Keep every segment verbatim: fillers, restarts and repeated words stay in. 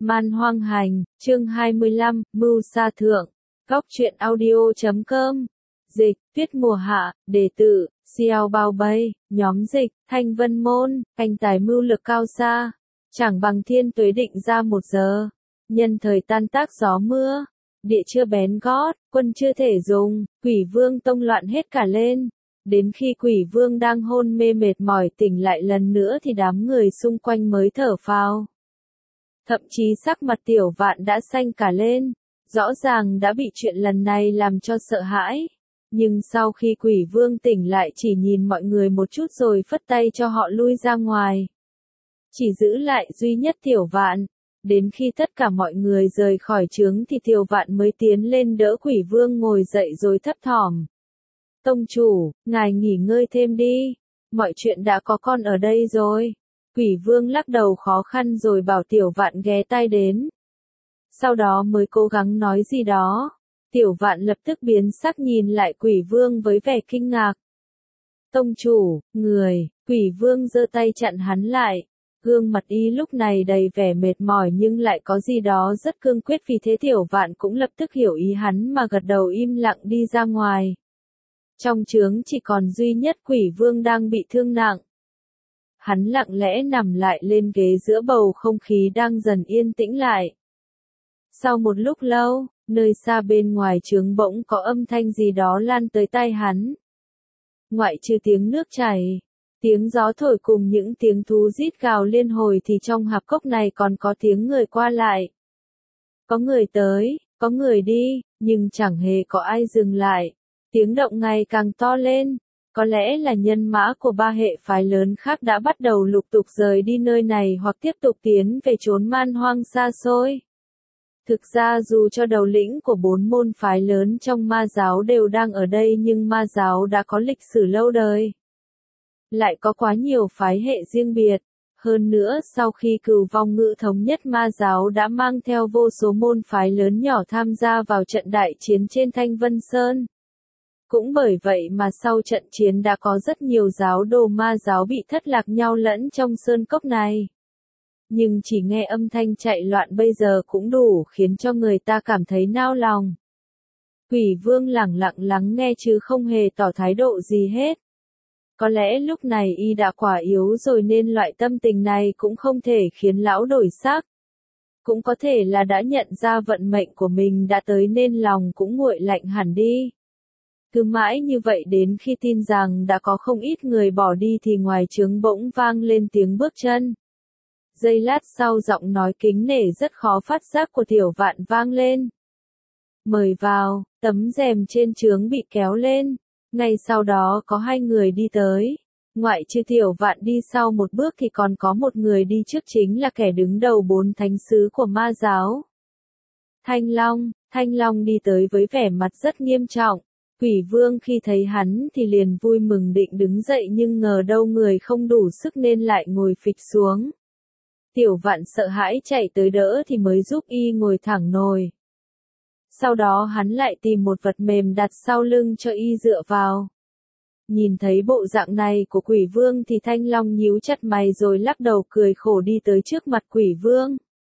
Man hoang hành, chương hai mươi lăm, Mưu Sa Thượng, Góc truyện audio chấm com, dịch, tuyết mùa hạ, đề tự, Xiao Bao Bay, nhóm dịch, Thanh Vân Môn, anh tài mưu lực cao xa, chẳng bằng thiên tuế định ra một giờ, nhân thời tan tác gió mưa, địa chưa bén gót, quân chưa thể dùng, quỷ vương tông loạn hết cả lên. Đến khi quỷ vương đang hôn mê mệt mỏi tỉnh lại lần nữa thì đám người xung quanh mới thở phào. Thậm chí sắc mặt Tiểu Vạn đã xanh cả lên, rõ ràng đã bị chuyện lần này làm cho sợ hãi. Nhưng sau khi quỷ vương tỉnh lại chỉ nhìn mọi người một chút rồi phất tay cho họ lui ra ngoài. Chỉ giữ lại duy nhất Tiểu Vạn. Đến khi tất cả mọi người rời khỏi trướng thì Tiểu Vạn mới tiến lên đỡ quỷ vương ngồi dậy rồi thấp thỏm. Tông chủ, ngài nghỉ ngơi thêm đi, mọi chuyện đã có con ở đây rồi. Quỷ vương lắc đầu khó khăn rồi bảo Tiểu Vạn ghé tai đến. Sau đó mới cố gắng nói gì đó. Tiểu Vạn lập tức biến sắc nhìn lại quỷ vương với vẻ kinh ngạc. Tông chủ, người, quỷ vương giơ tay chặn hắn lại. Gương mặt y lúc này đầy vẻ mệt mỏi nhưng lại có gì đó rất cương quyết, vì thế Tiểu Vạn cũng lập tức hiểu ý hắn mà gật đầu im lặng đi ra ngoài. Trong trướng chỉ còn duy nhất quỷ vương đang bị thương nặng. Hắn lặng lẽ nằm lại lên ghế giữa bầu không khí đang dần yên tĩnh lại. Sau một lúc lâu, nơi xa bên ngoài trướng bỗng có âm thanh gì đó lan tới tai hắn. Ngoại trừ tiếng nước chảy, tiếng gió thổi cùng những tiếng thú rít gào liên hồi thì trong hạp cốc này còn có tiếng người qua lại. Có người tới, có người đi, nhưng chẳng hề có ai dừng lại. Tiếng động ngày càng to lên, có lẽ là nhân mã của ba hệ phái lớn khác đã bắt đầu lục tục rời đi nơi này hoặc tiếp tục tiến về chốn man hoang xa xôi. Thực ra dù cho đầu lĩnh của bốn môn phái lớn trong ma giáo đều đang ở đây nhưng ma giáo đã có lịch sử lâu đời. Lại có quá nhiều phái hệ riêng biệt. Hơn nữa sau khi Cửu Vong Ngự thống nhất ma giáo đã mang theo vô số môn phái lớn nhỏ tham gia vào trận đại chiến trên Thanh Vân Sơn. Cũng bởi vậy mà sau trận chiến đã có rất nhiều giáo đồ ma giáo bị thất lạc nhau lẫn trong sơn cốc này. Nhưng chỉ nghe âm thanh chạy loạn bây giờ cũng đủ khiến cho người ta cảm thấy nao lòng. Quỷ vương lẳng lặng lắng nghe chứ không hề tỏ thái độ gì hết. Có lẽ lúc này y đã quá yếu rồi nên loại tâm tình này cũng không thể khiến lão đổi sắc. Cũng có thể là đã nhận ra vận mệnh của mình đã tới nên lòng cũng nguội lạnh hẳn đi. Cứ mãi như vậy đến khi tin rằng đã có không ít người bỏ đi thì ngoài trướng bỗng vang lên tiếng bước chân. Giây lát sau giọng nói kính nể rất khó phát giác của Tiểu Vạn vang lên. Mời vào, tấm rèm trên trướng bị kéo lên. Ngay sau đó có hai người đi tới. Ngoại trừ Tiểu Vạn đi sau một bước thì còn có một người đi trước, chính là kẻ đứng đầu bốn thánh sứ của ma giáo. Thanh Long, Thanh Long đi tới với vẻ mặt rất nghiêm trọng. Quỷ vương khi thấy hắn thì liền vui mừng định đứng dậy nhưng ngờ đâu người không đủ sức nên lại ngồi phịch xuống. Tiểu Vạn sợ hãi chạy tới đỡ thì mới giúp y ngồi thẳng nồi. Sau đó hắn lại tìm một vật mềm đặt sau lưng cho y dựa vào. Nhìn thấy bộ dạng này của quỷ vương thì Thanh Long nhíu chặt mày rồi lắc đầu cười khổ đi tới trước mặt quỷ vương.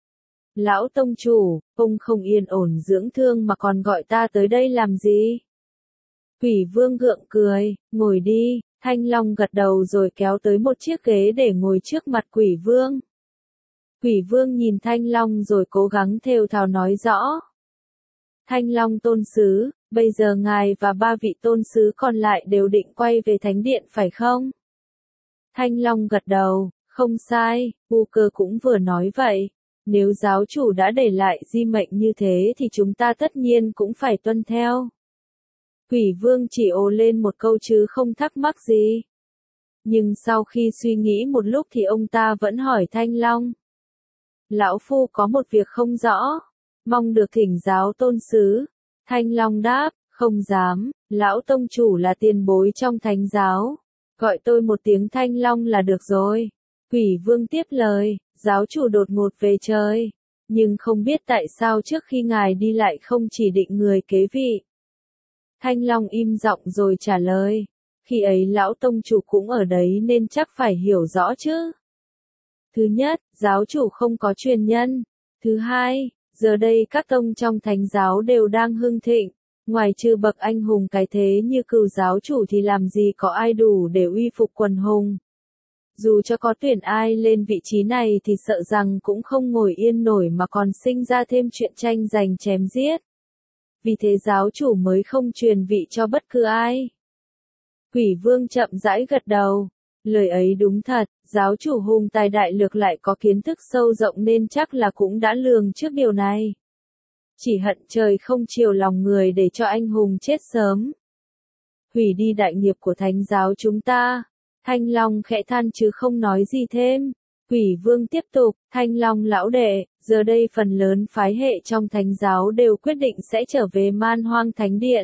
Lão tông chủ, ông không yên ổn dưỡng thương mà còn gọi ta tới đây làm gì? Quỷ vương gượng cười, ngồi đi. Thanh Long gật đầu rồi kéo tới một chiếc ghế để ngồi trước mặt quỷ vương. Quỷ vương nhìn Thanh Long rồi cố gắng thều thào nói rõ. Thanh Long tôn sứ, bây giờ ngài và ba vị tôn sứ còn lại đều định quay về thánh điện phải không? Thanh Long gật đầu, không sai, U Cơ cũng vừa nói vậy. Nếu giáo chủ đã để lại di mệnh như thế thì chúng ta tất nhiên cũng phải tuân theo. Quỷ vương chỉ ồ lên một câu chứ không thắc mắc gì. Nhưng sau khi suy nghĩ một lúc thì ông ta vẫn hỏi Thanh Long. Lão phu có một việc không rõ, mong được thỉnh giáo tôn sứ. Thanh Long đáp, không dám, lão tông chủ là tiền bối trong thánh giáo. Gọi tôi một tiếng Thanh Long là được rồi. Quỷ vương tiếp lời, giáo chủ đột ngột về trời. Nhưng không biết tại sao trước khi ngài đi lại không chỉ định người kế vị. Thanh Long im giọng rồi trả lời. Khi ấy lão tông chủ cũng ở đấy nên chắc phải hiểu rõ chứ. Thứ nhất, giáo chủ không có truyền nhân. Thứ hai, giờ đây các tông trong thánh giáo đều đang hưng thịnh, ngoài trừ bậc anh hùng cái thế như Cửu giáo chủ thì làm gì có ai đủ để uy phục quần hùng. Dù cho có tuyển ai lên vị trí này thì sợ rằng cũng không ngồi yên nổi mà còn sinh ra thêm chuyện tranh giành chém giết. Vì thế giáo chủ mới không truyền vị cho bất cứ ai. Quỷ vương chậm rãi gật đầu. Lời ấy đúng thật, giáo chủ hùng tài đại lược lại có kiến thức sâu rộng nên chắc là cũng đã lường trước điều này. Chỉ hận trời không chiều lòng người để cho anh hùng chết sớm. Hủy đi đại nghiệp của thánh giáo chúng ta. Thanh Long khẽ than chứ không nói gì thêm. Quỷ vương tiếp tục, Thanh Long lão đệ, giờ đây phần lớn phái hệ trong thánh giáo đều quyết định sẽ trở về Man Hoang Thánh Điện.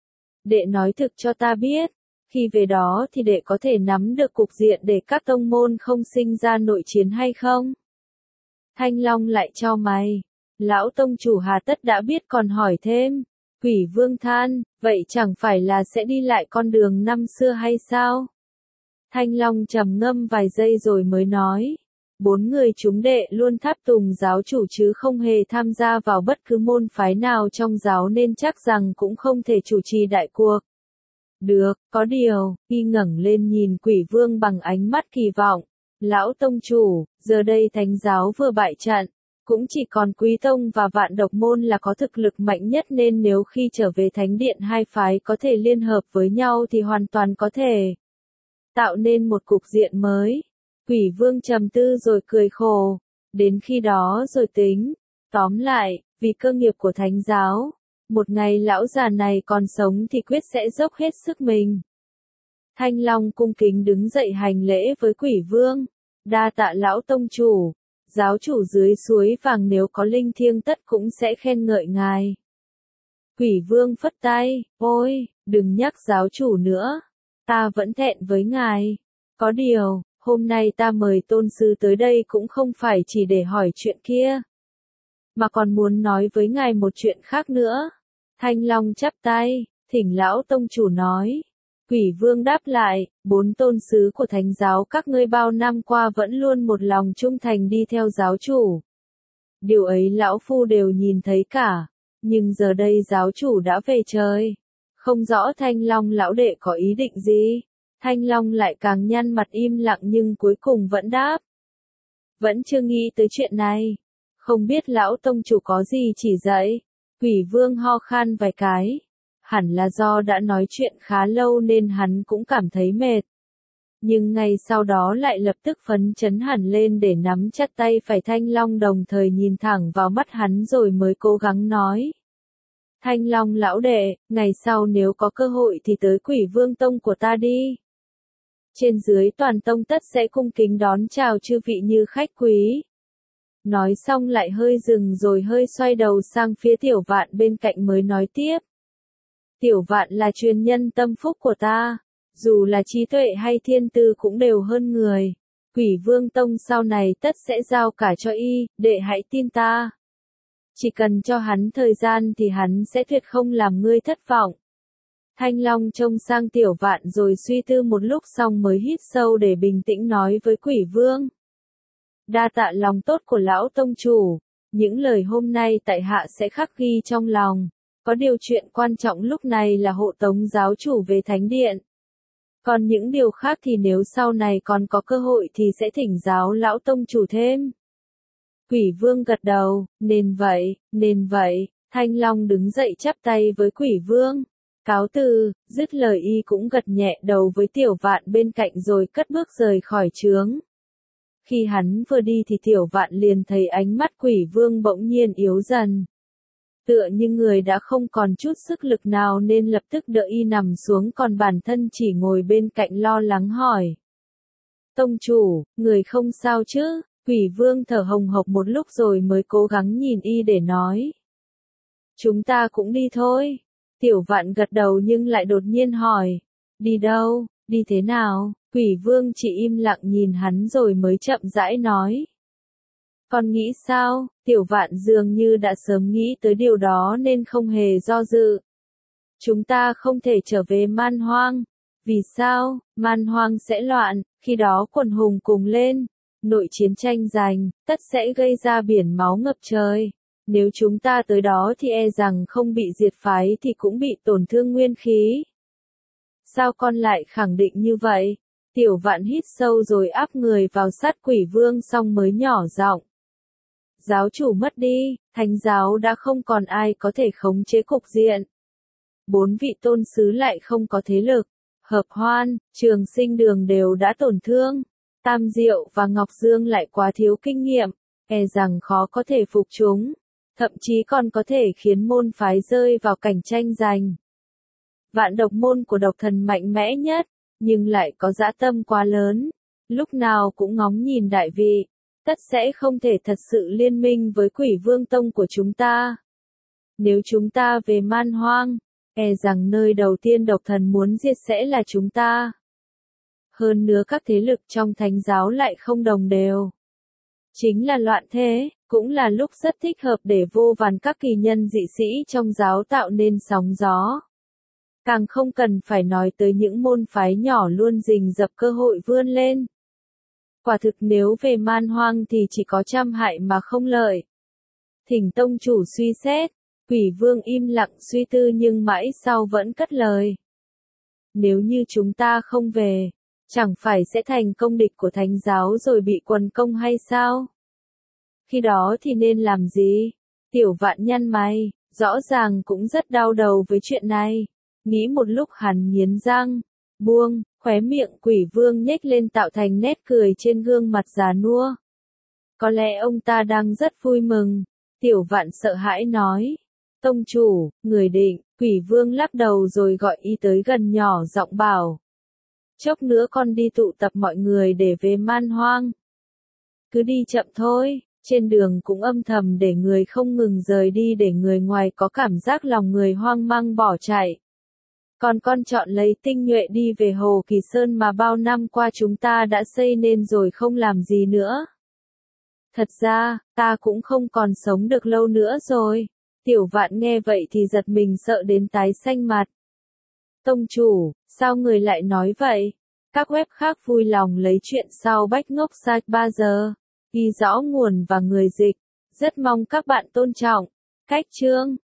Đệ nói thực cho ta biết, khi về đó thì đệ có thể nắm được cục diện để các tông môn không sinh ra nội chiến hay không? Thanh Long lại chau mày. Lão tông chủ hà tất đã biết còn hỏi thêm. Quỷ vương than, vậy chẳng phải là sẽ đi lại con đường năm xưa hay sao? Thanh Long trầm ngâm vài giây rồi mới nói. Bốn người chúng đệ luôn tháp tùng giáo chủ chứ không hề tham gia vào bất cứ môn phái nào trong giáo nên chắc rằng cũng không thể chủ trì đại cuộc. Được, có điều, y ngẩng lên nhìn quỷ vương bằng ánh mắt kỳ vọng. Lão tông chủ, giờ đây thánh giáo vừa bại trận, cũng chỉ còn Quý Tông và Vạn Độc Môn là có thực lực mạnh nhất nên nếu khi trở về thánh điện hai phái có thể liên hợp với nhau thì hoàn toàn có thể tạo nên một cục diện mới. Quỷ vương trầm tư rồi cười khổ. Đến khi đó rồi tính. Tóm lại, vì cơ nghiệp của thánh giáo, một ngày lão già này còn sống thì quyết sẽ dốc hết sức mình. Thanh Long cung kính đứng dậy hành lễ với quỷ vương. Đa tạ lão tông chủ. Giáo chủ dưới suối vàng nếu có linh thiêng tất cũng sẽ khen ngợi ngài. Quỷ vương phất tay. Ôi, đừng nhắc giáo chủ nữa. Ta vẫn thẹn với ngài. Có điều, hôm nay ta mời tôn sư tới đây cũng không phải chỉ để hỏi chuyện kia, mà còn muốn nói với ngài một chuyện khác nữa. Thanh Long chắp tay, thỉnh lão tông chủ nói. Quỷ vương đáp lại, bốn tôn sứ của thánh giáo các ngươi bao năm qua vẫn luôn một lòng trung thành đi theo giáo chủ. Điều ấy lão phu đều nhìn thấy cả, nhưng giờ đây giáo chủ đã về trời. Không rõ Thanh Long lão đệ có ý định gì. Thanh Long lại càng nhăn mặt im lặng nhưng cuối cùng vẫn đáp. Vẫn chưa nghĩ tới chuyện này. Không biết lão tông chủ có gì chỉ dạy. Quỷ vương ho khan vài cái. Hẳn là do đã nói chuyện khá lâu nên hắn cũng cảm thấy mệt. Nhưng ngay sau đó lại lập tức phấn chấn hẳn lên để nắm chặt tay phải Thanh Long đồng thời nhìn thẳng vào mắt hắn rồi mới cố gắng nói. Thanh Long lão đệ, ngày sau nếu có cơ hội thì tới Quỷ Vương Tông của ta đi. Trên dưới toàn tông tất sẽ cung kính đón chào chư vị như khách quý. Nói xong lại hơi dừng rồi hơi xoay đầu sang phía Tiểu Vạn bên cạnh mới nói tiếp. Tiểu Vạn là truyền nhân tâm phúc của ta, dù là trí tuệ hay thiên tư cũng đều hơn người. Quỷ Vương Tông sau này tất sẽ giao cả cho y, đệ hãy tin ta. Chỉ cần cho hắn thời gian thì hắn sẽ tuyệt không làm ngươi thất vọng. Thanh Long trông sang Tiểu Vạn rồi suy tư một lúc xong mới hít sâu để bình tĩnh nói với Quỷ Vương. Đa tạ lòng tốt của lão tông chủ, những lời hôm nay tại hạ sẽ khắc ghi trong lòng. Có điều chuyện quan trọng lúc này là hộ tống giáo chủ về thánh điện. Còn những điều khác thì nếu sau này còn có cơ hội thì sẽ thỉnh giáo lão tông chủ thêm. Quỷ Vương gật đầu, nên vậy, nên vậy, Thanh Long đứng dậy chắp tay với Quỷ Vương. Cáo từ, dứt lời y cũng gật nhẹ đầu với Tiểu Vạn bên cạnh rồi cất bước rời khỏi trướng. Khi hắn vừa đi thì Tiểu Vạn liền thấy ánh mắt Quỷ Vương bỗng nhiên yếu dần. Tựa như người đã không còn chút sức lực nào nên lập tức đỡ y nằm xuống còn bản thân chỉ ngồi bên cạnh lo lắng hỏi. Tông chủ, người không sao chứ? Quỷ Vương thở hồng hộc một lúc rồi mới cố gắng nhìn y để nói. Chúng ta cũng đi thôi. Tiểu Vạn gật đầu nhưng lại đột nhiên hỏi. Đi đâu, đi thế nào? Quỷ Vương chỉ im lặng nhìn hắn rồi mới chậm rãi nói. Con nghĩ sao? Tiểu Vạn dường như đã sớm nghĩ tới điều đó nên không hề do dự. Chúng ta không thể trở về Man Hoang. Vì sao? Man Hoang sẽ loạn, khi đó quần hùng cùng lên. Nội chiến tranh giành, tất sẽ gây ra biển máu ngập trời. Nếu chúng ta tới đó thì e rằng không bị diệt phái thì cũng bị tổn thương nguyên khí. Sao con lại khẳng định như vậy? Tiểu Vạn hít sâu rồi áp người vào sát Quỷ Vương xong mới nhỏ giọng. Giáo chủ mất đi, thánh giáo đã không còn ai có thể khống chế cục diện. Bốn vị tôn sứ lại không có thế lực. Hợp Hoan, Trường Sinh Đường đều đã tổn thương. Tam Diệu và Ngọc Dương lại quá thiếu kinh nghiệm, e rằng khó có thể phục chúng. Thậm chí còn có thể khiến môn phái rơi vào cảnh tranh giành. Vạn độc môn của độc thần mạnh mẽ nhất, nhưng lại có dã tâm quá lớn. Lúc nào cũng ngóng nhìn đại vị, tất sẽ không thể thật sự liên minh với Quỷ Vương Tông của chúng ta. Nếu chúng ta về Man Hoang, e rằng nơi đầu tiên độc thần muốn diệt sẽ là chúng ta. Hơn nữa các thế lực trong thánh giáo lại không đồng đều. Chính là loạn thế, cũng là lúc rất thích hợp để vô vàn các kỳ nhân dị sĩ trong giáo tạo nên sóng gió. Càng không cần phải nói tới những môn phái nhỏ luôn rình rập cơ hội vươn lên. Quả thực nếu về Man Hoang thì chỉ có trăm hại mà không lợi. Thỉnh tông chủ suy xét, Quỷ Vương im lặng suy tư nhưng mãi sau vẫn cất lời. Nếu như chúng ta không về, chẳng phải sẽ thành công địch của thánh giáo rồi bị quần công hay sao? Khi đó thì nên làm gì? Tiểu Vạn nhăn mày, rõ ràng cũng rất đau đầu với chuyện này. Nghĩ một lúc hắn nghiến răng, buông, khóe miệng Quỷ Vương nhếch lên tạo thành nét cười trên gương mặt già nua. Có lẽ ông ta đang rất vui mừng. Tiểu Vạn sợ hãi nói. Tông chủ, người định, Quỷ Vương lắc đầu rồi gọi y tới gần nhỏ giọng bảo. Chốc nữa con đi tụ tập mọi người để về Man Hoang. Cứ đi chậm thôi, trên đường cũng âm thầm để người không ngừng rời đi để người ngoài có cảm giác lòng người hoang mang bỏ chạy. Còn con chọn lấy tinh nhuệ đi về Hồ Kỳ Sơn mà bao năm qua chúng ta đã xây nên rồi không làm gì nữa. Thật ra, ta cũng không còn sống được lâu nữa rồi. Tiểu Vạn nghe vậy thì giật mình sợ đến tái xanh mặt. Tông chủ, sao người lại nói vậy? Các web khác vui lòng lấy chuyện sau Bách Ngốc Site ba giờ, ghi rõ nguồn và người dịch. Rất mong các bạn tôn trọng. Cách chương